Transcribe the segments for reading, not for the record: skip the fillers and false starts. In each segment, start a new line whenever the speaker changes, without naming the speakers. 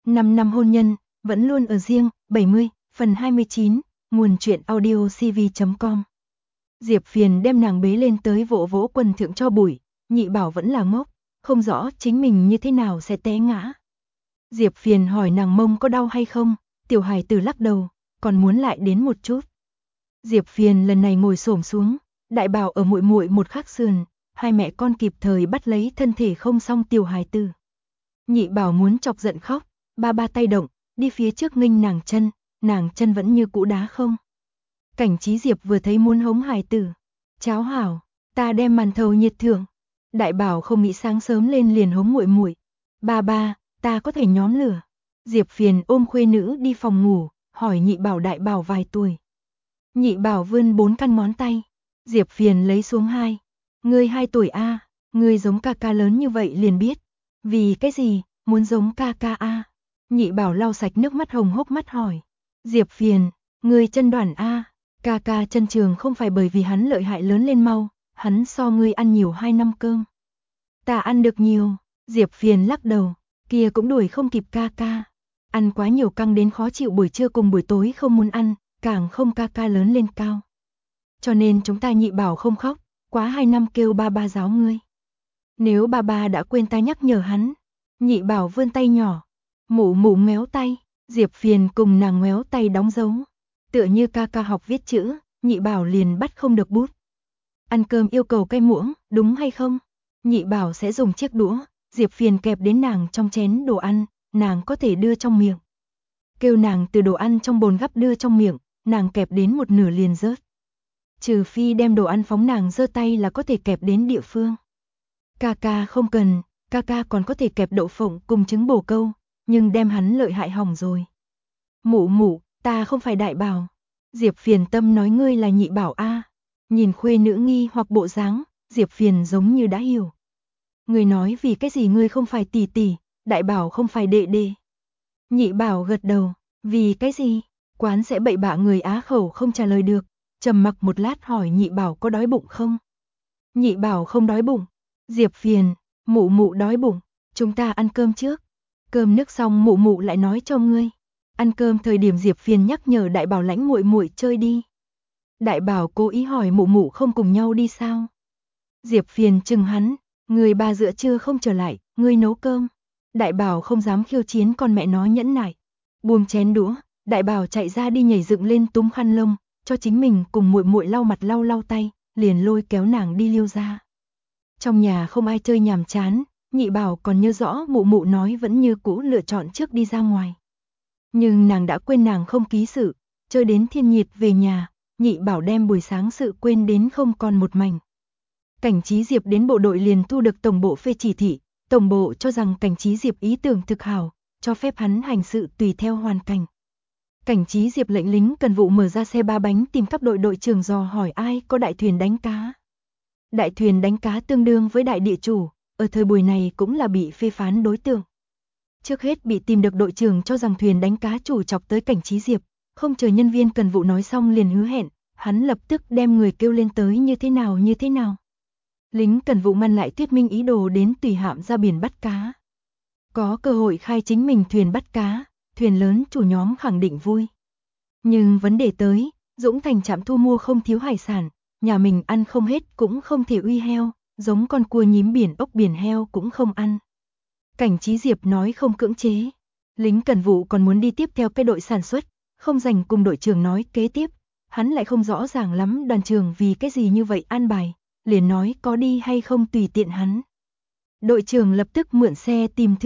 5 năm hôn nhân, vẫn luôn ở riêng, 70, phần 29, nguồn truyện audio cv.com. Diệp Phiền đem nàng bế lên tới vỗ vỗ quần thượng cho bụi, Nhị Bảo vẫn là ngốc, không rõ chính mình như thế nào sẽ té ngã. Diệp Phiền hỏi nàng mông có đau hay không, tiểu hài tử lắc đầu, còn muốn lại đến một chút. Diệp Phiền lần này ngồi xổm xuống, Đại Bảo ở muội muội một khắc sườn, hai mẹ con kịp thời bắt lấy thân thể không xong tiểu hài tử. Nhị Bảo muốn chọc giận khóc, ba tay động, đi phía trước nghênh nàng chân vẫn như cũ đá không. Cảnh Trí Diệp vừa thấy muốn hống hài tử, cháo hảo, ta đem màn thầu nhiệt thượng. Đại Bảo không nghĩ sáng sớm lên liền hống muội muội, ba, ta có thể nhóm lửa. Diệp Phiền ôm khuê nữ đi phòng ngủ, hỏi Nhị Bảo Đại Bảo vài tuổi. Nhị Bảo vươn 4 căn ngón tay, Diệp Phiền lấy xuống 2. Ngươi 2 tuổi a, ngươi giống ca ca lớn như vậy liền biết. Vì cái gì, muốn giống ca ca a? Nhị Bảo lau sạch nước mắt hồng hốc mắt hỏi. Diệp Phiền, ngươi chân đoản a, ca ca chân trường không phải bởi vì hắn lợi hại lớn lên mau, hắn so ngươi ăn nhiều 2 năm cơm. Ta ăn được nhiều, Diệp Phiền lắc đầu, kia cũng đuổi không kịp ca ca. Ăn quá nhiều căng đến khó chịu buổi trưa cùng buổi tối không muốn ăn, càng không ca ca lớn lên cao. Cho nên chúng ta Nhị Bảo không khóc, quá 2 năm kêu ba giáo ngươi. Nếu ba đã quên ta nhắc nhở hắn. Nhị Bảo vươn tay nhỏ, mụ ngoéo tay, Diệp Phiền cùng nàng ngoéo tay đóng dấu. Tựa như ca ca học viết chữ, Nhị Bảo liền bắt không được bút. Ăn cơm yêu cầu cây muỗng, đúng hay không? Nhị Bảo sẽ dùng chiếc đũa, Diệp Phiền kẹp đến nàng trong chén đồ ăn, nàng có thể đưa trong miệng. Kêu nàng từ đồ ăn trong bồn gắp đưa trong miệng, nàng kẹp đến một nửa liền rớt. Trừ phi đem đồ ăn phóng nàng giơ tay là có thể kẹp đến địa phương. Ca ca không cần, ca ca còn có thể kẹp đậu phộng cùng trứng bồ câu, nhưng đem hắn lợi hại hỏng rồi. Mụ, ta không phải Đại Bảo. Diệp Phiền tâm nói ngươi là Nhị Bảo a. Nhìn khuê nữ nghi hoặc bộ dáng, Diệp Phiền giống như đã hiểu. Ngươi nói vì cái gì ngươi không phải tỷ tỷ, Đại Bảo không phải đệ đệ. Nhị Bảo gật đầu, vì cái gì? Quán sẽ bậy bạ người á khẩu không trả lời được, trầm mặc một lát hỏi Nhị Bảo có đói bụng không? Nhị Bảo không đói bụng. Diệp Phiền, mụ đói bụng, chúng ta ăn cơm trước. Cơm nước xong mụ lại nói cho ngươi. Ăn cơm thời điểm Diệp Phiền nhắc nhở Đại Bảo lãnh muội chơi đi. Đại Bảo cố ý hỏi mụ không cùng nhau đi sao? Diệp Phiền chừng hắn, người ba giữa trưa không trở lại, ngươi nấu cơm. Đại Bảo không dám khiêu chiến con mẹ nó nhẫn nại. Buông chén đũa, Đại Bảo chạy ra đi nhảy dựng lên túm khăn lông, cho chính mình cùng muội lau mặt lau tay, liền lôi kéo nàng đi liêu ra. Trong nhà không ai chơi nhàm chán, Nhị Bảo còn nhớ rõ mụ nói vẫn như cũ lựa chọn trước đi ra ngoài. Nhưng nàng đã quên nàng không ký sự, chơi đến thiên nhiệt về nhà, Nhị Bảo đem buổi sáng sự quên đến không còn một mảnh. Cảnh Trí Diệp đến bộ đội liền thu được tổng bộ phê chỉ thị, tổng bộ cho rằng Cảnh Trí Diệp ý tưởng thực hảo, cho phép hắn hành sự tùy theo hoàn cảnh. Cảnh Trí Diệp lệnh lính cần vụ mở ra xe 3 bánh tìm các đội trưởng dò hỏi ai có đại thuyền đánh cá. Đại thuyền đánh cá tương đương với đại địa chủ, ở thời buổi này cũng là bị phê phán đối tượng. Trước hết bị tìm được đội trưởng cho rằng thuyền đánh cá chủ chọc tới Cảnh Trí Diệp, không chờ nhân viên cần vụ nói xong liền hứa hẹn, hắn lập tức đem người kêu lên tới như thế nào. Lính cần vụ ngăn lại thuyết minh ý đồ đến tùy hạm ra biển bắt cá. Có cơ hội khai chính mình thuyền bắt cá, thuyền lớn chủ nhóm khẳng định vui. Nhưng vấn đề tới, Dũng Thành trạm thu mua không thiếu hải sản, nhà mình ăn không hết cũng không thể uy heo, giống con cua nhím biển ốc biển heo cũng không ăn. Cảnh Trí Diệp nói không cưỡng chế. Lính cần vụ còn muốn đi tiếp theo cái đội sản xuất, không dành cùng đội trưởng nói kế tiếp, hắn lại không rõ ràng lắm đoàn trưởng vì cái gì như vậy an bài, liền nói có đi hay không tùy tiện hắn. Đội trưởng lập tức mượn xe tìm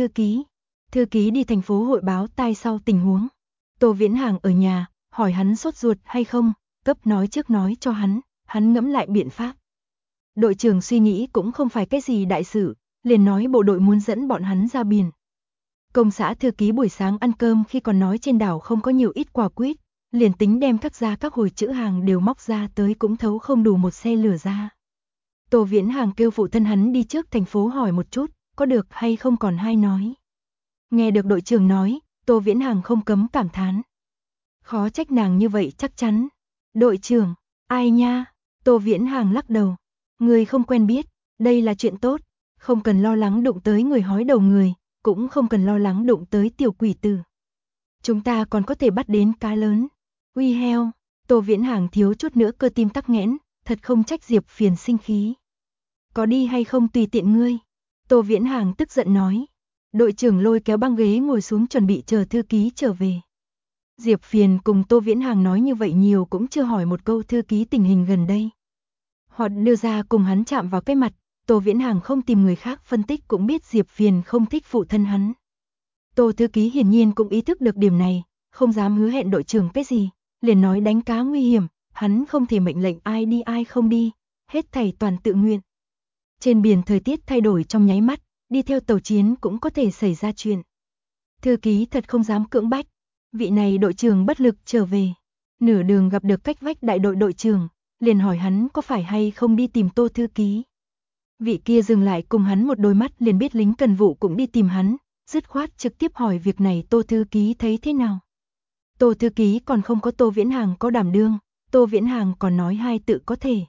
thư ký đi thành phố hội báo tai sau tình huống. Tô Viễn Hàng ở nhà, hỏi hắn sốt ruột hay không, cấp nói trước nói cho hắn ngẫm lại biện pháp. Đội trưởng suy nghĩ cũng không phải cái gì đại sự, liền nói bộ đội muốn dẫn bọn hắn ra biển. Công xã thư ký buổi sáng ăn cơm khi còn nói trên đảo không có nhiều ít quả quýt, liền tính đem các hồi chữ hàng đều móc ra tới cũng thấu không đủ một xe lửa ra. Tô Viễn Hàng kêu phụ thân hắn đi trước thành phố hỏi một chút, có được hay không còn hay nói. Nghe được đội trưởng nói, Tô Viễn Hàng không cấm cảm thán. Khó trách nàng như vậy chắc chắn. Đội trưởng, ai nha? Tô Viễn Hàng lắc đầu. Người không quen biết, đây là chuyện tốt, không cần lo lắng đụng tới người hói đầu người, cũng không cần lo lắng đụng tới tiểu quỷ tử. Chúng ta còn có thể bắt đến cá lớn. Uy heo, Tô Viễn Hàng thiếu chút nữa cơ tim tắc nghẽn, thật không trách Diệp Phiền sinh khí. Có đi hay không tùy tiện ngươi. Tô Viễn Hàng tức giận nói. Đội trưởng lôi kéo băng ghế ngồi xuống chuẩn bị chờ thư ký trở về. Diệp Phiền cùng Tô Viễn Hàng nói như vậy nhiều cũng chưa hỏi một câu thư ký tình hình gần đây. Họ đưa ra cùng hắn chạm vào cái mặt, Tô Viễn Hàng không tìm người khác phân tích cũng biết Diệp Phiền không thích phụ thân hắn. Tô thư ký hiển nhiên cũng ý thức được điểm này, không dám hứa hẹn đội trưởng cái gì, liền nói đánh cá nguy hiểm, hắn không thể mệnh lệnh ai đi ai không đi, hết thảy toàn tự nguyện. Trên biển thời tiết thay đổi trong nháy mắt, đi theo tàu chiến cũng có thể xảy ra chuyện. Thư ký thật không dám cưỡng bách, vị này đội trưởng bất lực trở về. Nửa đường gặp được cách vách đại đội đội trưởng, liền hỏi hắn có phải hay không đi tìm Tô thư ký. Vị kia dừng lại cùng hắn một đôi mắt liền biết lính cần vụ cũng đi tìm hắn, dứt khoát trực tiếp hỏi việc này Tô thư ký thấy thế nào. Tô thư ký còn không có Tô Viễn Hàng có đảm đương, Tô Viễn Hàng còn nói hai tự có thể.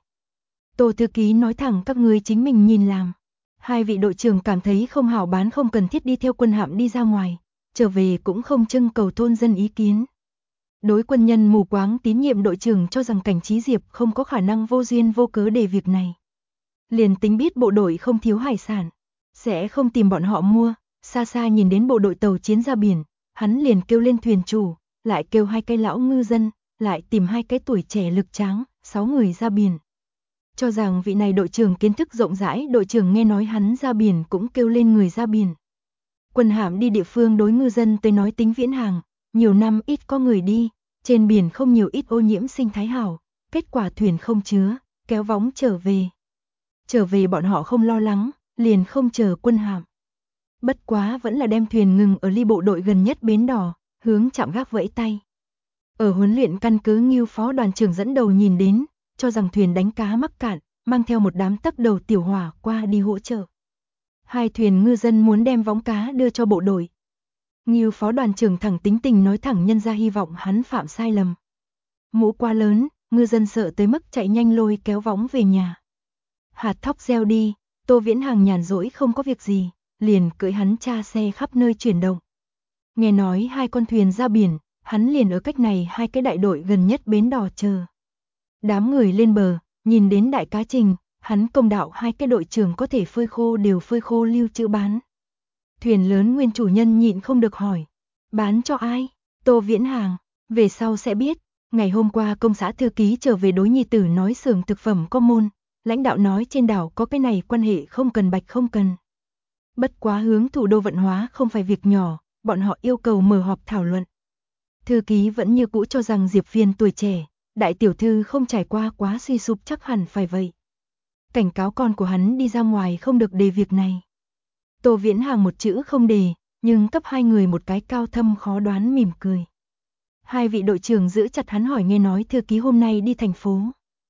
Tô thư ký nói thẳng các ngươi chính mình nhìn làm. Hai vị đội trưởng cảm thấy không hảo bán không cần thiết đi theo quân hạm đi ra ngoài, trở về cũng không trưng cầu thôn dân ý kiến. Đối quân nhân mù quáng tín nhiệm đội trưởng cho rằng Cảnh Trí Diệp không có khả năng vô duyên vô cớ để việc này. Liền tính biết bộ đội không thiếu hải sản, sẽ không tìm bọn họ mua, xa xa nhìn đến bộ đội tàu chiến ra biển, hắn liền kêu lên thuyền chủ, lại kêu hai cái lão ngư dân, lại tìm hai cái tuổi trẻ lực tráng, 6 người ra biển. Cho rằng vị này đội trưởng kiến thức rộng rãi, đội trưởng nghe nói hắn ra biển cũng kêu lên người ra biển. Quân hạm đi địa phương đối ngư dân tới nói tính Viễn Hàng, nhiều năm ít có người đi, trên biển không nhiều ít ô nhiễm sinh thái hảo, kết quả thuyền không chứa, kéo võng trở về. Trở về bọn họ không lo lắng, liền không chờ quân hạm. Bất quá vẫn là đem thuyền ngừng ở ly bộ đội gần nhất bến đỏ, hướng trạm gác vẫy tay. Ở huấn luyện căn cứ Ngưu phó đoàn trưởng dẫn đầu nhìn đến, cho rằng thuyền đánh cá mắc cạn, mang theo một đám tắc đầu tiểu hỏa qua đi hỗ trợ. Hai thuyền ngư dân muốn đem võng cá đưa cho bộ đội. Ngưu phó đoàn trưởng thẳng tính tình nói thẳng nhân ra hy vọng hắn phạm sai lầm. Mũ quá lớn, ngư dân sợ tới mức chạy nhanh lôi kéo võng về nhà. Hạt thóc gieo đi, Tô Viễn Hàng nhàn rỗi không có việc gì, liền cưỡi hắn cha xe khắp nơi chuyển động. Nghe nói hai con thuyền ra biển, hắn liền ở cách này hai cái đại đội gần nhất bến đò chờ. Đám người lên bờ, nhìn đến đại cá trình, hắn công đạo hai cái đội trưởng có thể phơi khô đều phơi khô lưu trữ bán. Thuyền lớn nguyên chủ nhân nhịn không được hỏi, bán cho ai? Tô Viễn Hàng, về sau sẽ biết. Ngày hôm qua công xã thư ký trở về đối nhi tử nói xưởng thực phẩm có môn, lãnh đạo nói trên đảo có cái này quan hệ không cần bạch không cần. Bất quá hướng thủ đô vận hóa không phải việc nhỏ, bọn họ yêu cầu mở họp thảo luận. Thư ký vẫn như cũ cho rằng Diệp Phiền tuổi trẻ, đại tiểu thư không trải qua quá suy sụp chắc hẳn phải vậy. Cảnh cáo con của hắn đi ra ngoài không được đề việc này. Tô Viễn Hàng một chữ không đề, nhưng cấp hai người một cái cao thâm khó đoán mỉm cười. Hai vị đội trưởng giữ chặt hắn hỏi nghe nói thư ký hôm nay đi thành phố.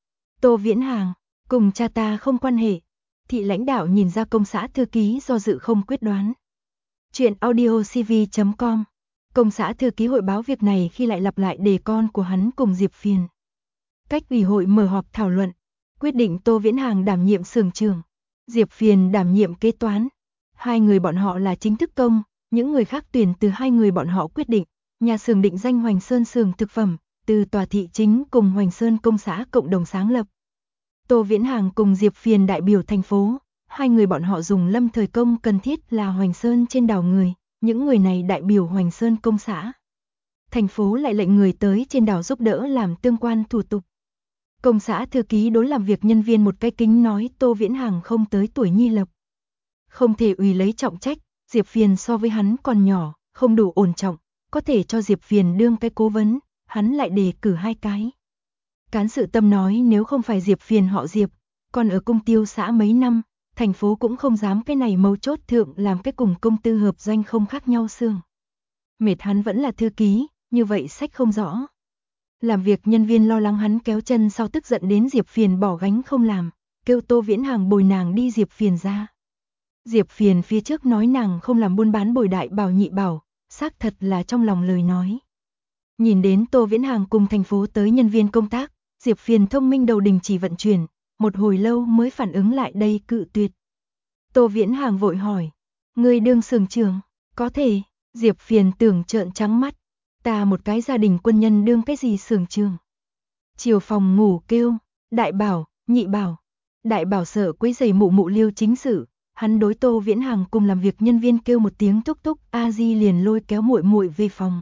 Tô Viễn Hàng, cùng cha ta không quan hệ. Thị lãnh đạo nhìn ra công xã thư ký do dự không quyết đoán. Chuyện audiocv.com. Công xã thư ký hội báo việc này khi lại lặp lại đề con của hắn cùng Diệp Phiền. Cách ủy hội mở họp thảo luận, quyết định Tô Viễn Hàng đảm nhiệm xưởng trưởng, Diệp Phiền đảm nhiệm kế toán. Hai người bọn họ là chính thức công, những người khác tuyển từ hai người bọn họ quyết định. Nhà xưởng định danh Hoành Sơn xưởng thực phẩm, từ tòa thị chính cùng Hoành Sơn công xã cộng đồng sáng lập. Tô Viễn Hàng cùng Diệp Phiền đại biểu thành phố, hai người bọn họ dùng lâm thời công cần thiết là Hoành Sơn trên đảo người, những người này đại biểu Hoành Sơn công xã. Thành phố lại lệnh người tới trên đảo giúp đỡ làm tương quan thủ tục. Công xã thư ký đối làm việc nhân viên một cái kính nói Tô Viễn Hàng không tới tuổi nhi lập. Không thể ủy lấy trọng trách, Diệp Phiền so với hắn còn nhỏ, không đủ ổn trọng, có thể cho Diệp Phiền đương cái cố vấn, hắn lại đề cử hai cái. Cán sự Tâm nói nếu không phải Diệp Phiền họ Diệp, còn ở công tiêu xã mấy năm, thành phố cũng không dám cái này mấu chốt thượng làm cái cùng công tư hợp doanh không khác nhau xương. Mệt hắn vẫn là thư ký, như vậy sách không rõ. Làm việc nhân viên lo lắng hắn kéo chân sau tức giận đến Diệp Phiền bỏ gánh không làm, kêu Tô Viễn Hàng bồi nàng đi Diệp Phiền ra. Diệp Phiền phía trước nói nàng không làm buôn bán bồi đại bảo nhị bảo, xác thật là trong lòng lời nói. Nhìn đến Tô Viễn Hàng cùng thành phố tới nhân viên công tác, Diệp Phiền thông minh đầu đình chỉ vận chuyển, một hồi lâu mới phản ứng lại đây cự tuyệt. Tô Viễn Hàng vội hỏi, ngươi đương xưởng trưởng, Có thể, Diệp Phiền tưởng trợn trắng mắt. Ta một cái gia đình quân nhân đương cái gì xưởng trường. Chiều phòng ngủ kêu, đại bảo, nhị bảo. Đại bảo sợ quấy rầy mụ mụ Liêu chính sự, hắn đối Tô Viễn Hàng cùng làm việc nhân viên kêu một tiếng thúc thúc, A Di liền lôi kéo muội muội về phòng.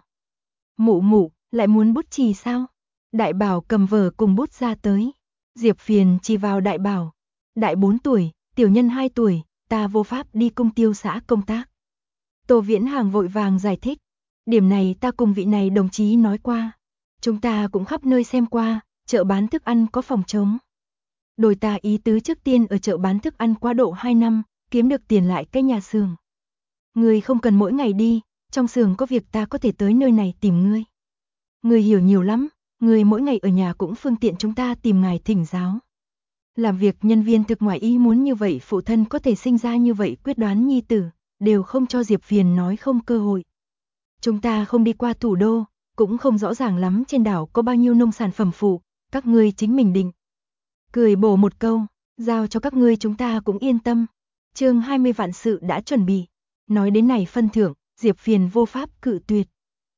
Mụ mụ, lại muốn bút chì sao? Đại bảo cầm vở cùng bút ra tới. Diệp Phiền chỉ vào đại bảo. Đại 4 tuổi, tiểu nhân 2 tuổi, ta vô pháp đi công tiêu xã công tác. Tô Viễn Hàng vội vàng giải thích. Điểm này ta cùng vị này đồng chí nói qua. Chúng ta cũng khắp nơi xem qua, chợ bán thức ăn có phòng trống. Đồi ta ý tứ trước tiên ở chợ bán thức ăn qua độ 2 năm, kiếm được tiền lại cái nhà xưởng. Ngươi không cần mỗi ngày đi, trong xưởng có việc ta có thể tới nơi này tìm ngươi. Ngươi hiểu nhiều lắm, ngươi mỗi ngày ở nhà cũng phương tiện chúng ta tìm ngài thỉnh giáo. Làm việc nhân viên thực ngoài ý muốn như vậy, phụ thân có thể sinh ra như vậy quyết đoán nhi tử, đều không cho Diệp Phiền nói không cơ hội. Chúng ta không đi qua thủ đô, cũng không rõ ràng lắm trên đảo có bao nhiêu nông sản phẩm phụ, các ngươi chính mình định. Cười bổ một câu, giao cho các ngươi chúng ta cũng yên tâm. Chương 20 vạn sự đã chuẩn bị. Nói đến này phân thưởng, Diệp Phiền vô pháp cự tuyệt.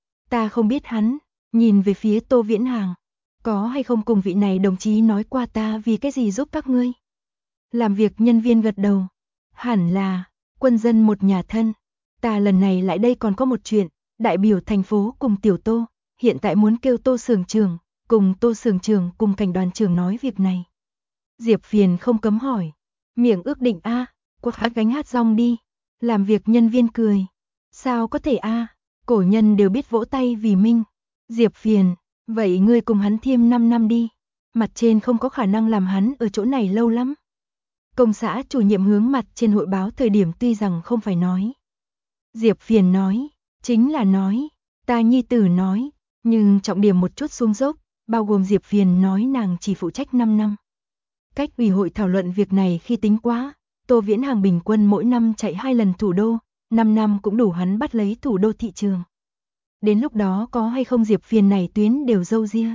Ta không biết hắn, nhìn về phía Tô Viễn Hàng. Có hay không cùng vị này đồng chí nói qua ta vì cái gì giúp các ngươi? Làm việc nhân viên gật đầu. Hẳn là, quân dân một nhà thân. Ta lần này lại đây còn có một chuyện, đại biểu thành phố cùng tiểu Tô, hiện tại muốn kêu Tô xưởng trưởng, cùng Tô xưởng trưởng cùng cảnh đoàn trưởng nói việc này. Diệp Phiền không cấm hỏi, miệng ước định a, quật hát gánh hát rong đi. Làm việc nhân viên cười, sao có thể a, cổ nhân đều biết vỗ tay vì minh. Diệp Phiền, vậy ngươi cùng hắn thêm 5 năm đi, mặt trên không có khả năng làm hắn ở chỗ này lâu lắm. Công xã chủ nhiệm hướng mặt trên hội báo thời điểm tuy rằng không phải nói. Diệp Phiền nói, chính là nói, ta nhi tử nói, nhưng trọng điểm một chút xuống dốc, bao gồm Diệp Phiền nói nàng chỉ phụ trách 5 năm. Cách ủy hội thảo luận việc này khi tính quá, Tô Viễn Hàng bình quân mỗi năm chạy 2 lần thủ đô, 5 năm cũng đủ hắn bắt lấy thủ đô thị trường. Đến lúc đó có hay không Diệp Phiền này tuyến đều dâu ria.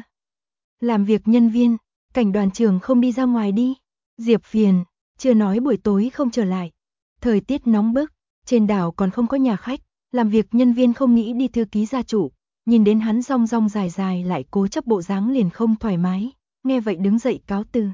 Làm việc nhân viên, cảnh đoàn trưởng không đi ra ngoài đi. Diệp Phiền, chưa nói buổi tối không trở lại. Thời tiết nóng bức, trên đảo còn không có nhà khách, làm việc nhân viên không nghĩ đi thư ký gia chủ. Nhìn đến hắn rong rong dài dài lại cố chấp bộ dáng liền không thoải mái, nghe vậy đứng dậy cáo từ.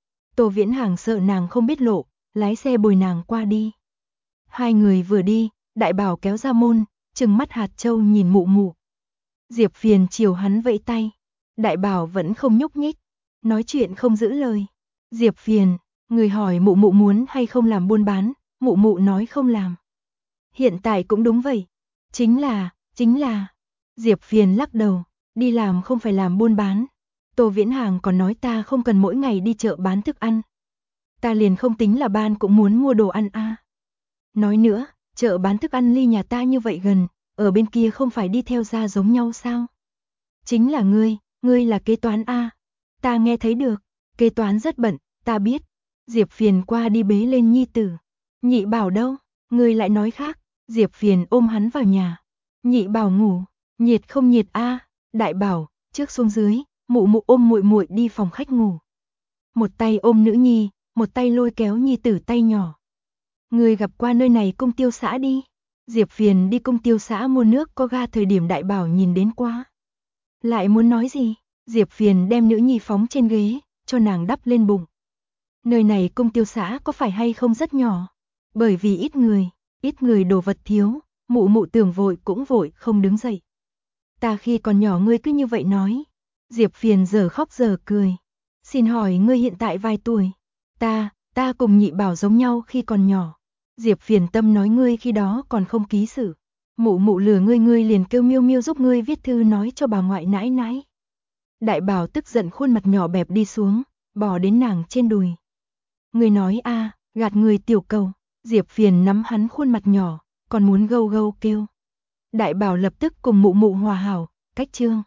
Tô Viễn Hàng sợ nàng không biết lộ, lái xe bồi nàng qua đi. Hai người vừa đi, đại bảo kéo ra môn, trừng mắt hạt châu nhìn mụ mụ. Diệp Phiền chiều hắn vẫy tay, đại bảo vẫn không nhúc nhích, nói chuyện không giữ lời. Diệp Phiền, người hỏi mụ mụ muốn hay không làm buôn bán, mụ mụ nói không làm. Hiện tại cũng đúng vậy, chính là. Diệp Phiền lắc đầu, đi làm không phải làm buôn bán. Tô Viễn Hàng còn nói ta không cần mỗi ngày đi chợ bán thức ăn. Ta liền không tính là ban cũng muốn mua đồ ăn a. Nói nữa, chợ bán thức ăn ly nhà ta như vậy gần, ở bên kia không phải đi theo ra giống nhau sao? Chính là ngươi là kế toán a. Ta nghe thấy được, kế toán rất bận, ta biết. Diệp Phiền qua đi bế lên nhi tử. Nhị bảo đâu, ngươi lại nói khác. Diệp Phiền ôm hắn vào nhà. Nhị bảo ngủ, nhiệt không nhiệt a? Đại bảo, trước xuống dưới, mụ mụ ôm muội muội đi phòng khách ngủ. Một tay ôm nữ nhi, một tay lôi kéo nhi tử tay nhỏ. Người gặp qua nơi này công tiêu xã đi. Diệp Phiền đi công tiêu xã mua nước có ga thời điểm đại bảo nhìn đến quá. Lại muốn nói gì? Diệp Phiền đem nữ nhi phóng trên ghế, cho nàng đắp lên bụng. Nơi này công tiêu xã có phải hay không rất nhỏ? Bởi vì ít người đồ vật thiếu, mụ mụ tưởng vội cũng vội không đứng dậy. Ta khi còn nhỏ ngươi cứ như vậy nói. Diệp Phiền giờ khóc giờ cười. Xin hỏi ngươi hiện tại vài tuổi? Ta cùng nhị bảo giống nhau khi còn nhỏ. Diệp Phiền tâm nói ngươi khi đó còn không ký sự. Mụ mụ lừa ngươi liền kêu Miêu Miêu giúp ngươi viết thư nói cho bà ngoại nãi nãi. Đại bảo tức giận khuôn mặt nhỏ bẹp đi xuống, bò đến nàng trên đùi. Ngươi nói a, gạt người tiểu cầu. Diệp Phiền nắm hắn khuôn mặt nhỏ, còn muốn gâu gâu kêu. Đại bảo lập tức cùng mụ mụ hòa hảo, cách chương.